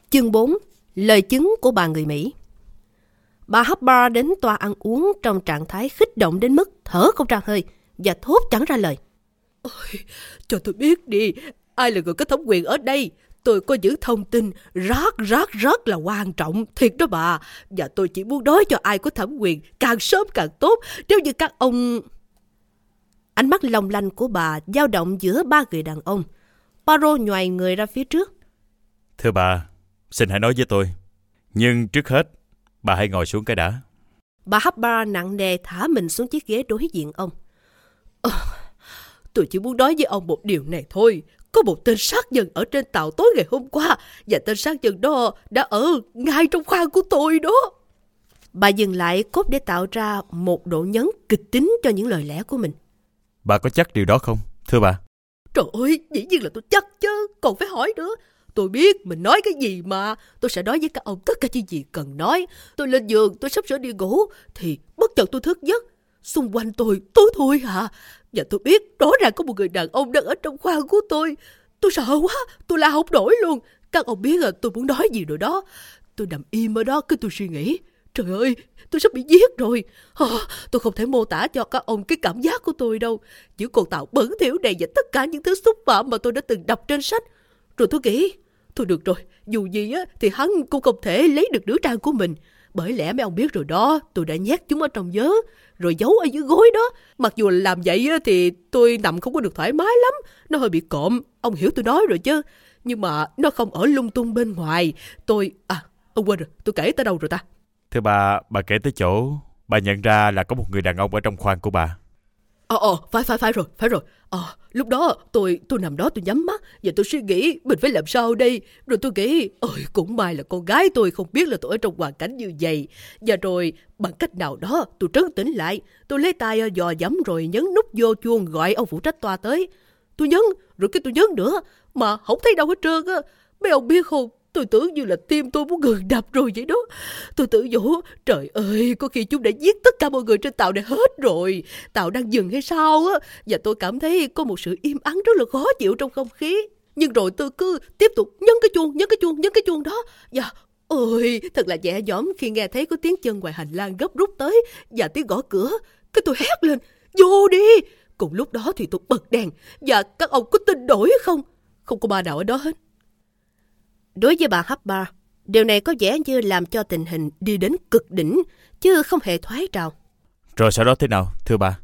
Chương 4. Lời chứng của bà người Mỹ. Bà Hubbard đến tòa ăn uống trong trạng thái kích động đến mức thở không ra hơi và thốt chẳng ra lời. Ôi, cho tôi biết đi, ai là người có thẩm quyền ở đây? Tôi có những thông tin rất là quan trọng, thiệt đó bà. Và tôi chỉ muốn nói cho ai có thẩm quyền càng sớm càng tốt. Nếu như các ông... Ánh mắt long lanh của bà dao động giữa ba người đàn ông. Poirot nhoài người ra phía trước. Thưa bà, xin hãy nói với tôi. Nhưng trước hết, bà hãy ngồi xuống cái đã. Bà Hubbard nặng nề thả mình xuống chiếc ghế đối diện ông. Tôi chỉ muốn nói với ông một điều này thôi. Có một tên sát nhân ở trên tàu tối ngày hôm qua, và tên sát nhân đó đã ở ngay trong khoang của tôi đó. Bà dừng lại cốt để tạo ra một độ nhấn kịch tính cho những lời lẽ của mình. Bà có chắc điều đó không, thưa bà? Trời ơi, dĩ nhiên là tôi chắc chứ, còn phải hỏi nữa. Tôi biết mình nói cái gì mà. Tôi sẽ nói với các ông tất cả những gì cần nói. Tôi lên giường, tôi sắp sửa đi ngủ, thì bất chợt tôi thức giấc. Xung quanh tôi tối thui hả? Và tôi biết rõ ràng có một người đàn ông đang ở trong khoang của tôi. Tôi sợ quá, tôi la không nổi luôn. Các ông biết là tôi muốn nói gì rồi đó. Tôi nằm im ở đó, cứ tôi suy nghĩ. Trời ơi, tôi sắp bị giết rồi. Tôi không thể mô tả cho các ông cái cảm giác của tôi đâu. Những con tàu bẩn thỉu này và tất cả những thứ xúc phạm mà tôi đã từng đọc trên sách. Rồi tôi nghĩ, thôi được rồi, dù gì á thì hắn cũng không thể lấy được nữ trang của mình. Bởi lẽ mấy ông biết rồi đó, tôi đã nhét chúng ở trong vớ, rồi giấu ở dưới gối đó. Mặc dù làm vậy á, thì tôi nằm không có được thoải mái lắm. Nó hơi bị cộm, ông hiểu tôi nói rồi chứ. Nhưng mà nó không ở lung tung bên ngoài. Ông quên rồi, tôi kể tới đâu rồi ta? Thưa bà kể tới chỗ bà nhận ra là có một người đàn ông ở trong khoang của bà. Phải rồi. Lúc đó tôi nằm đó, tôi nhắm mắt và tôi suy nghĩ mình phải làm sao đây. Rồi tôi nghĩ, cũng may là con gái tôi không biết là tôi ở trong hoàn cảnh như vậy. Và rồi bằng cách nào đó tôi trấn tĩnh lại. Tôi lấy tay dò dẫm rồi nhấn nút vô chuông gọi ông phụ trách toa tới. Tôi nhấn, rồi cái tôi nhấn nữa mà không thấy đâu hết trơn á. Mấy ông biết không, tôi tưởng như là tim tôi muốn ngừng đập rồi vậy đó. Tôi tự nhủ, trời ơi, có khi chúng đã giết tất cả mọi người trên tàu này hết rồi. Tàu đang dừng hay sao á. Và tôi cảm thấy có một sự im ắng rất là khó chịu trong không khí. Nhưng rồi tôi cứ tiếp tục nhấn cái chuông đó. Và ôi, thật là nhẹ nhõm khi nghe thấy có tiếng chân ngoài hành lang gấp rút tới và tiếng gõ cửa. Cái tôi hét lên, vô đi. Cùng lúc đó thì tôi bật đèn. Và các ông có tin nổi không? Không có bà nào ở đó hết. Đối với bà Hubbard, điều này có vẻ như làm cho tình hình đi đến cực đỉnh, chứ không hề thoái trào. Rồi sau đó thế nào, thưa bà?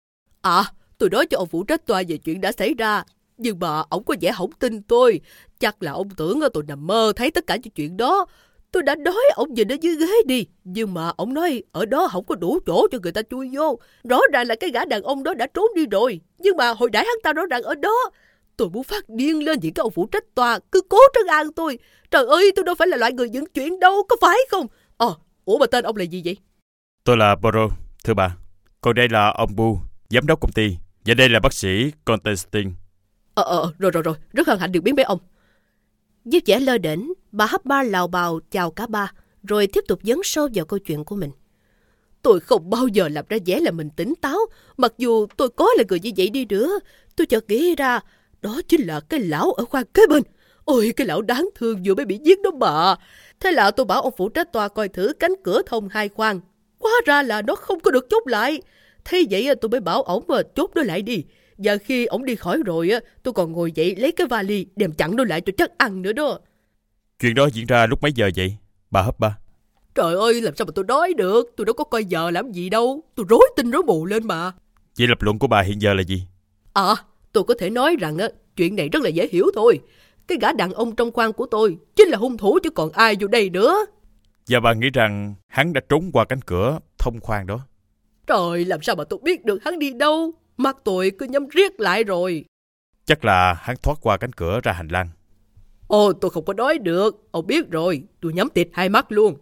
Tôi nói cho ông phụ trách tòa về chuyện đã xảy ra. Nhưng mà ông có vẻ không tin tôi. Chắc là ông tưởng tôi nằm mơ thấy tất cả những chuyện đó. Tôi đã nói ông nhìn ở dưới ghế đi. Nhưng mà ông nói ở đó không có đủ chỗ cho người ta chui vô. Rõ ràng là cái gã đàn ông đó đã trốn đi rồi. Nhưng mà hồi nãy hắn ta rõ ràng ở đó. Tôi muốn phát điên lên vì các ông phụ trách tòa cứ cố trấn an tôi. Trời ơi, tôi đâu phải là loại người dẫn chuyện đâu, có phải không? Ủa mà tên ông là gì vậy? Tôi là Poirot, thưa bà. Còn đây là ông Bu, giám đốc công ty. Và đây là bác sĩ Constantine. Rồi, rất hân hạnh được biết mấy ông. Với vẻ lơ đễnh, bà Hubbard lào bào chào cả ba, rồi tiếp tục dấn sâu vào câu chuyện của mình. Tôi không bao giờ làm ra vẻ là mình tỉnh táo, mặc dù tôi có là người như vậy đi nữa. Tôi chợt nghĩ ra, đó chính là cái lão ở khoang kế bên. Ôi, cái lão đáng thương vừa mới bị giết đó mà. Thế là tôi bảo ông phụ trách tòa coi thử cánh cửa thông hai khoang. Hóa ra là nó không có được chốt lại. Thế vậy tôi mới bảo ổng chốt nó lại đi. Và khi ổng đi khỏi rồi, tôi còn ngồi dậy lấy cái vali đem chặn nó lại cho chắc ăn nữa đó. Chuyện đó diễn ra lúc mấy giờ vậy, bà Hubbard? Trời ơi, làm sao mà tôi nói được. Tôi đâu có coi giờ làm gì đâu. Tôi rối tinh rối mù lên mà. Vậy lập luận của bà hiện giờ là gì? Tôi có thể nói rằng chuyện này rất là dễ hiểu thôi. Cái gã đàn ông trong khoang của tôi chính là hung thủ chứ còn ai vô đây nữa. Và bà nghĩ rằng hắn đã trốn qua cánh cửa thông khoang đó? Trời, làm sao mà tôi biết được hắn đi đâu? Mắt tôi cứ nhắm riết lại rồi. Chắc là hắn thoát qua cánh cửa ra hành lang. Tôi không có nói được. Ông biết rồi, tôi nhắm tịt hai mắt luôn.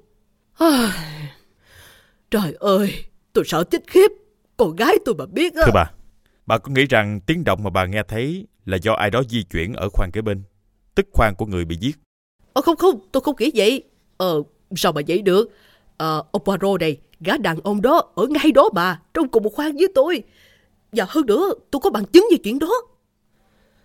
Trời ơi, tôi sợ chết khiếp. Con gái tôi mà biết á. Thưa bà có nghĩ rằng tiếng động mà bà nghe thấy là do ai đó di chuyển ở khoang kế bên, tức khoang của người bị giết? Không, tôi không nghĩ vậy. Sao mà vậy được? Ông Poirot này, gã đàn ông đó ở ngay đó bà, trong cùng một khoang với tôi. Và hơn nữa, tôi có bằng chứng về chuyện đó.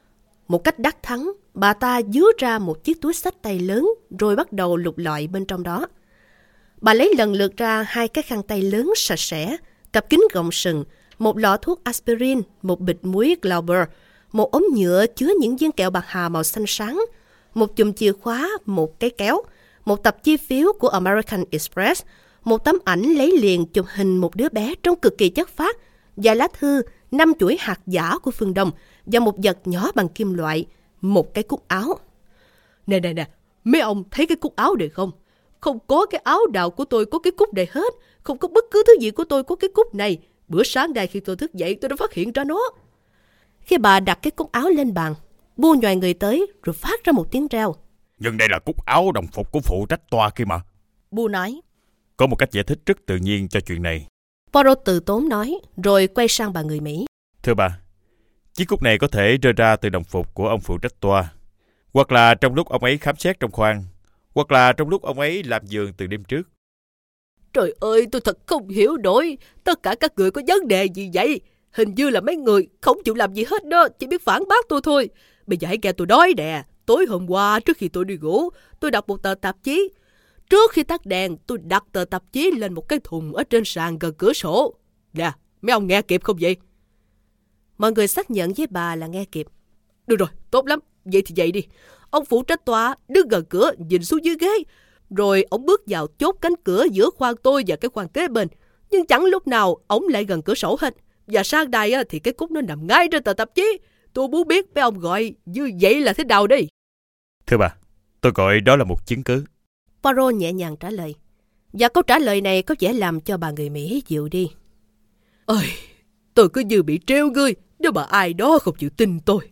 Một cách đắc thắng, bà ta dứa ra một chiếc túi xách tay lớn rồi bắt đầu lục lọi bên trong đó. Bà lấy lần lượt ra 2 cái khăn tay lớn sạch sẽ, cặp kính gọng sừng, một lọ thuốc aspirin, một bịch muối Glauber, một ống nhựa chứa những viên kẹo bạc hà màu xanh sáng, một chùm chìa khóa, một cái kéo, một tập chi phiếu của American Express, một tấm ảnh lấy liền chụp hình một đứa bé trông cực kỳ chất phác, vài lá thư, 5 chuỗi hạt giả của phương Đông và một vật nhỏ bằng kim loại, một cái cúc áo. Nè, mấy ông thấy cái cúc áo này không? Không có cái áo nào của tôi có cái cúc này hết. Không có bất cứ thứ gì của tôi có cái cúc này. Bữa sáng nay khi tôi thức dậy tôi đã phát hiện ra nó. Khi bà đặt cái cúc áo lên bàn, Bu nhoài người tới rồi phát ra một tiếng reo. Nhưng đây là cúc áo đồng phục của phụ trách toa kia mà. Bu nói. Có một cách giải thích rất tự nhiên cho chuyện này. Poirot từ tốn nói, rồi quay sang bà người Mỹ. Thưa bà, chiếc cúc này có thể rơi ra từ đồng phục của ông phụ trách toa, hoặc là trong lúc ông ấy khám xét trong khoang, hoặc là trong lúc ông ấy làm giường từ đêm trước. Trời ơi, tôi thật không hiểu nổi. Tất cả các người có vấn đề gì vậy? Hình như là mấy người không chịu làm gì hết đó, chỉ biết phản bác tôi thôi. Bây giờ hãy nghe tôi nói nè. Tối hôm qua trước khi tôi đi ngủ, tôi đọc một tờ tạp chí. Trước khi tắt đèn, tôi đặt tờ tạp chí lên một cái thùng ở trên sàn gần cửa sổ. Nè, mấy ông nghe kịp không vậy? Mọi người xác nhận với bà là nghe kịp. Được rồi, tốt lắm. Vậy thì vậy đi. Ông phụ trách tòa đứng gần cửa nhìn xuống dưới ghế. Rồi ông bước vào chốt cánh cửa giữa khoang tôi và cái khoang kế bên. Nhưng chẳng lúc nào ông lại gần cửa sổ hết. Và sang đây thì cái cúc nó nằm ngay trên tờ tạp chí. Tôi muốn biết mấy ông gọi như vậy là thế nào đi. Thưa bà, tôi gọi đó là một chứng cứ. Poirot nhẹ nhàng trả lời. Và câu trả lời này có vẻ làm cho bà người Mỹ dịu đi. Ơi, tôi cứ như bị treo ngươi nếu mà ai đó không chịu tin tôi.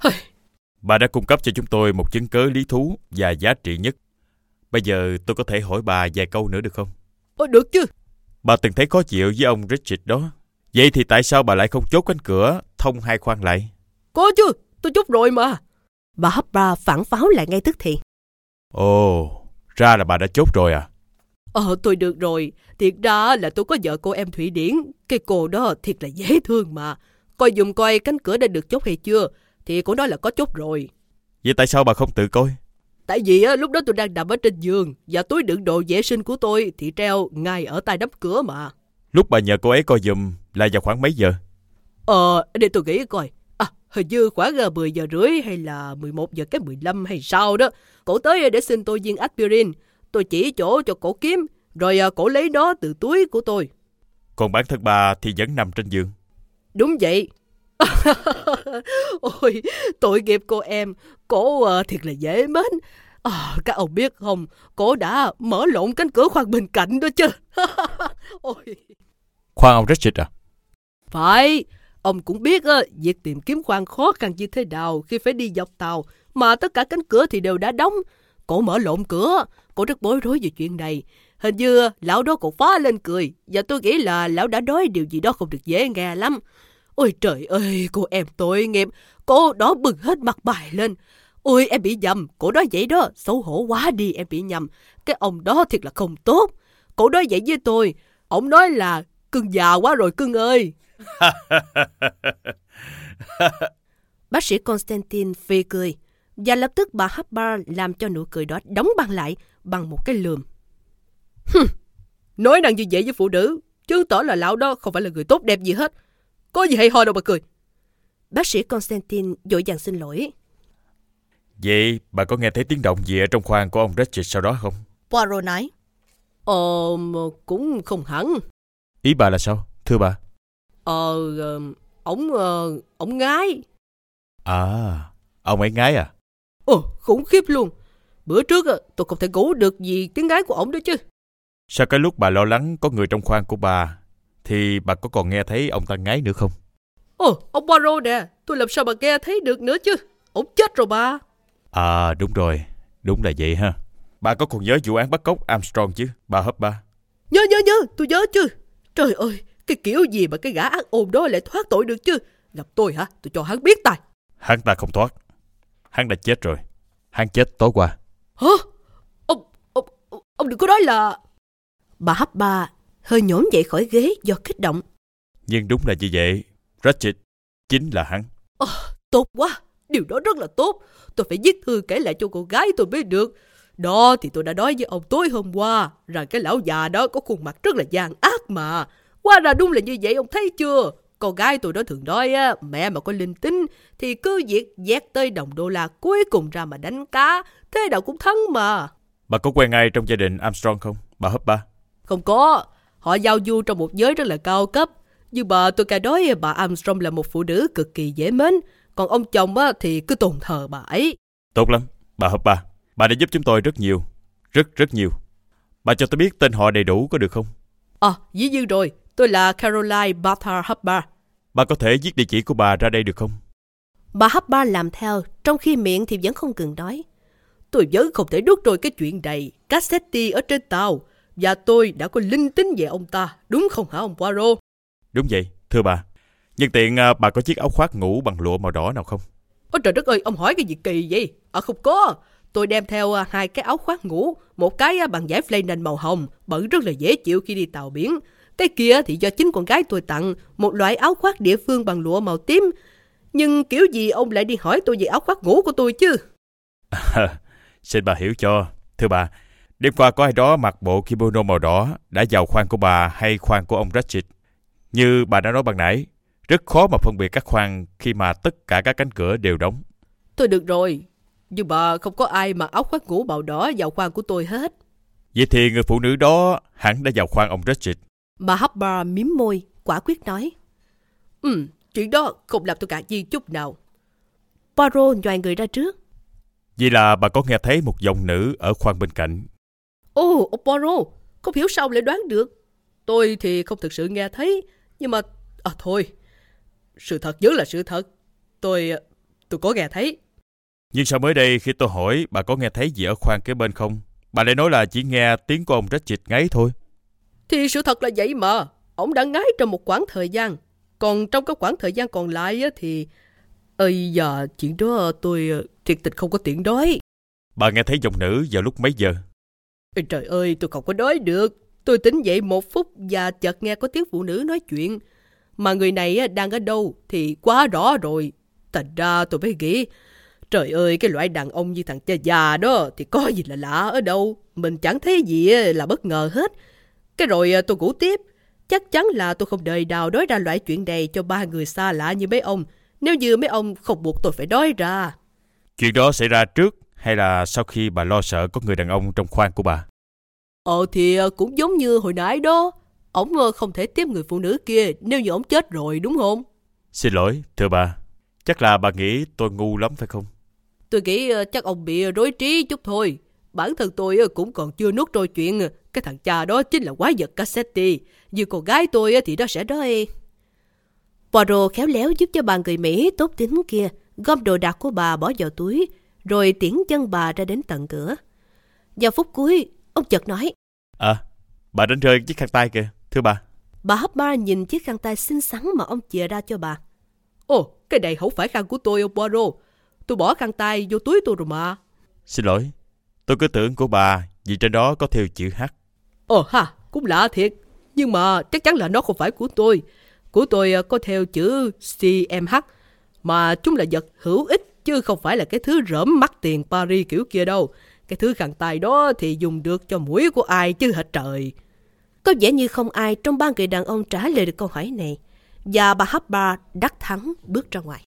Bà đã cung cấp cho chúng tôi một chứng cớ lý thú và giá trị nhất. Bây giờ tôi có thể hỏi bà vài câu nữa được không? Được chứ. Bà từng thấy khó chịu với ông Richard đó. Vậy thì tại sao bà lại không chốt cánh cửa thông 2 khoang lại? Có chứ, tôi chốt rồi mà. Bà Hopper phản pháo lại ngay tức thì. Ồ, ra là bà đã chốt rồi à? Tôi được rồi. Thiệt ra là tôi có vợ cô em Thụy Điển. Cái cô đó thiệt là dễ thương mà. Coi dùm coi cánh cửa đã được chốt hay chưa. Thì cô nói là có chốt rồi. Vậy tại sao bà không tự coi? Tại vì lúc đó tôi đang nằm ở trên giường. Và túi đựng đồ vệ sinh của tôi thì treo ngay ở tay nắm cửa mà. Lúc bà nhờ cô ấy coi dùm là vào khoảng mấy giờ? Để tôi nghĩ coi. Hình như khoảng 10 giờ rưỡi hay là 11 giờ cái 15 hay sao đó. Cổ tới để xin tôi viên aspirin. Tôi chỉ chỗ cho cổ kiếm. Rồi cổ lấy nó từ túi của tôi. Còn bản thân bà thì vẫn nằm trên giường. Đúng vậy. Ôi, tội nghiệp cô em. Cổ thiệt là dễ mến. Các ông biết không, cổ đã mở lộn cánh cửa khoang bên cạnh đó chứ. Ôi. Khoan ông Richard à? Phải. Ông cũng biết việc tìm kiếm khoang khó khăn như thế nào khi phải đi dọc tàu mà tất cả cánh cửa thì đều đã đóng. Cổ mở lộn cửa. Cổ rất bối rối về chuyện này. Hình như lão đó còn phá lên cười. Và tôi nghĩ là lão đã nói điều gì đó không được dễ nghe lắm. Ôi trời ơi, cô em tội nghiệp. Cô đó bừng hết mặt bài lên. Ôi em bị nhầm. Cổ nói vậy đó. Xấu hổ quá đi, em bị nhầm. Cái ông đó thiệt là không tốt. Cổ nói vậy với tôi. Ông nói là cưng già quá rồi cưng ơi. Bác sĩ Constantine phì cười. Và lập tức bà Hopper làm cho nụ cười đó đóng băng lại bằng một cái lườm. Nói năng như vậy với phụ nữ chứng tỏ là lão đó không phải là người tốt đẹp gì hết. Có gì hay ho đâu mà cười. Bác sĩ Constantine vội vàng xin lỗi. Vậy bà có nghe thấy tiếng động gì ở trong khoang của ông Richard sau đó không? Poirot nói. Cũng không hẳn. Ý bà là sao, thưa bà? Ổng ngái. À, ông ấy ngái à? Khủng khiếp luôn. Bữa trước tôi không thể ngủ được vì tiếng ngái của ổng đó chứ. Sao cái lúc bà lo lắng có người trong khoang của bà thì bà có còn nghe thấy ông ta ngái nữa không? Ông Poirot nè. Tôi làm sao mà nghe thấy được nữa chứ. Ổng chết rồi bà. À đúng rồi. Đúng là vậy ha. Bà có còn nhớ vụ án bắt cóc Armstrong chứ, bà Hopper? Nhớ. Tôi nhớ chứ. Trời ơi. Cái kiểu gì mà cái gã ác ôn đó lại thoát tội được chứ. Gặp tôi hả? Tôi cho hắn biết tài. Hắn ta không thoát. Hắn đã chết rồi. Hắn chết tối qua. Hả? Ông đừng có nói là... Bà Hopper hơi nhổm dậy khỏi ghế do kích động. Nhưng đúng là như vậy. Richard chính là hắn. Tốt quá. Điều đó rất là tốt. Tôi phải viết thư kể lại cho cô gái tôi mới được. Đó thì tôi đã nói với ông tối hôm qua rằng cái lão già đó có khuôn mặt rất là gian ác mà. Hóa ra đúng là như vậy, ông thấy chưa? Con gái tôi đó thường nói á, mẹ mà có linh tính thì cứ việc vét tới đồng đô la cuối cùng ra mà đánh cá, thế nào cũng thắng mà. Bà có quen ai trong gia đình Armstrong không, bà Hopper? Không có, họ giao du trong một giới rất là cao cấp. Nhưng mà tôi cả nói bà Armstrong là một phụ nữ cực kỳ dễ mến, còn ông chồng á, thì cứ tôn thờ bà ấy. Tốt lắm, bà Hopper. Bà đã giúp chúng tôi rất nhiều. Rất nhiều. Bà cho tôi biết tên họ đầy đủ có được không? Dĩ nhiên rồi. Tôi là Caroline Martha Hopper. Bà có thể viết địa chỉ của bà ra đây được không? Bà Hopper làm theo, trong khi miệng thì vẫn không ngừng nói. Tôi vẫn không thể nuốt trôi cái chuyện này. Cassetti ở trên tàu, và tôi đã có linh tính về ông ta, đúng không hả ông Poirot? Đúng vậy, thưa bà. Nhân tiện bà có chiếc áo khoác ngủ bằng lụa màu đỏ nào không? Ôi trời đất ơi, ông hỏi cái gì kỳ vậy? Không có. Tôi đem theo 2 cái áo khoác ngủ, một cái bằng vải flannel màu hồng, bận rất là dễ chịu khi đi tàu biển. Cái kia thì do chính con gái tôi tặng, một loại áo khoác địa phương bằng lụa màu tím. Nhưng kiểu gì ông lại đi hỏi tôi về áo khoác ngủ của tôi chứ? Xin bà hiểu cho. Thưa bà, đêm qua có ai đó mặc bộ kimono màu đỏ đã vào khoang của bà hay khoang của ông Ratchet? Như bà đã nói ban nãy, rất khó mà phân biệt các khoang khi mà tất cả các cánh cửa đều đóng. Thôi được rồi, nhưng mà không có ai mặc áo khoác ngủ màu đỏ vào khoang của tôi hết. Vậy thì người phụ nữ đó hẳn đã vào khoang ông Ratchet. Bà Hopper mím môi, quả quyết nói. Chuyện đó không làm tôi ngạc nhiên chút nào. Poirot nhoài người ra trước. Vậy là bà có nghe thấy một giọng nữ ở khoang bên cạnh. Ông Poirot, không hiểu sao lại đoán được. Tôi thì không thực sự nghe thấy, nhưng mà... thôi, sự thật vẫn là sự thật. Tôi có nghe thấy. Nhưng sao mới đây khi tôi hỏi bà có nghe thấy gì ở khoang kế bên không, bà lại nói là chỉ nghe tiếng của ông Ratchet ngáy thôi. Thì sự thật là vậy mà. Ông đã ngáy trong một quãng thời gian. Còn trong cái quãng thời gian còn lại thì... giờ chuyện đó tôi thiệt tình không có tiện nói. Bà nghe thấy giọng nữ vào lúc mấy giờ? Trời ơi, tôi không có nói được. Tôi tỉnh dậy 1 phút và chợt nghe có tiếng phụ nữ nói chuyện. Mà người này đang ở đâu thì quá rõ rồi. Thành ra tôi mới nghĩ, trời ơi, cái loại đàn ông như thằng cha già đó thì có gì là lạ ở đâu. Mình chẳng thấy gì là bất ngờ hết. Cái rồi tôi ngủ tiếp. Chắc chắn là tôi không đời nào nói ra loại chuyện này cho 3 người xa lạ như mấy ông, nếu như mấy ông không buộc tôi phải nói ra. Chuyện đó xảy ra trước hay là sau khi bà lo sợ có người đàn ông trong khoang của bà? Thì cũng giống như hồi nãy đó. Ông không thể tiếp người phụ nữ kia nếu như ông chết rồi, đúng không? Xin lỗi, thưa bà. Chắc là bà nghĩ tôi ngu lắm phải không? Tôi nghĩ chắc ông bị rối trí chút thôi. Bản thân tôi cũng còn chưa nuốt trôi chuyện cái thằng cha đó chính là quái vật Cassetti. Như con gái tôi thì nó sẽ nói... Poirot khéo léo giúp cho bà người Mỹ tốt tính kia gom đồ đạc của bà bỏ vào túi, rồi tiễn chân bà ra đến tận cửa. Vào phút cuối, ông chợt nói. Bà đánh rơi chiếc khăn tay kìa, thưa bà. Bà Hopper nhìn chiếc khăn tay xinh xắn mà ông chìa ra cho bà. Cái này không phải khăn của tôi, ông Poirot. Tôi bỏ khăn tay vô túi tôi rồi mà. Xin lỗi, tôi cứ tưởng của bà vì trên đó có theo chữ H. Cũng lạ thiệt. Nhưng mà chắc chắn là nó không phải của tôi. Của tôi có theo chữ CMH, mà chúng là vật hữu ích chứ không phải là cái thứ rỡm mắc tiền Paris kiểu kia đâu. Cái thứ khăn tay đó thì dùng được cho mũi của ai chứ hả trời. Có vẻ như không ai trong 3 người đàn ông trả lời được câu hỏi này, và bà Hopper đắc thắng bước ra ngoài.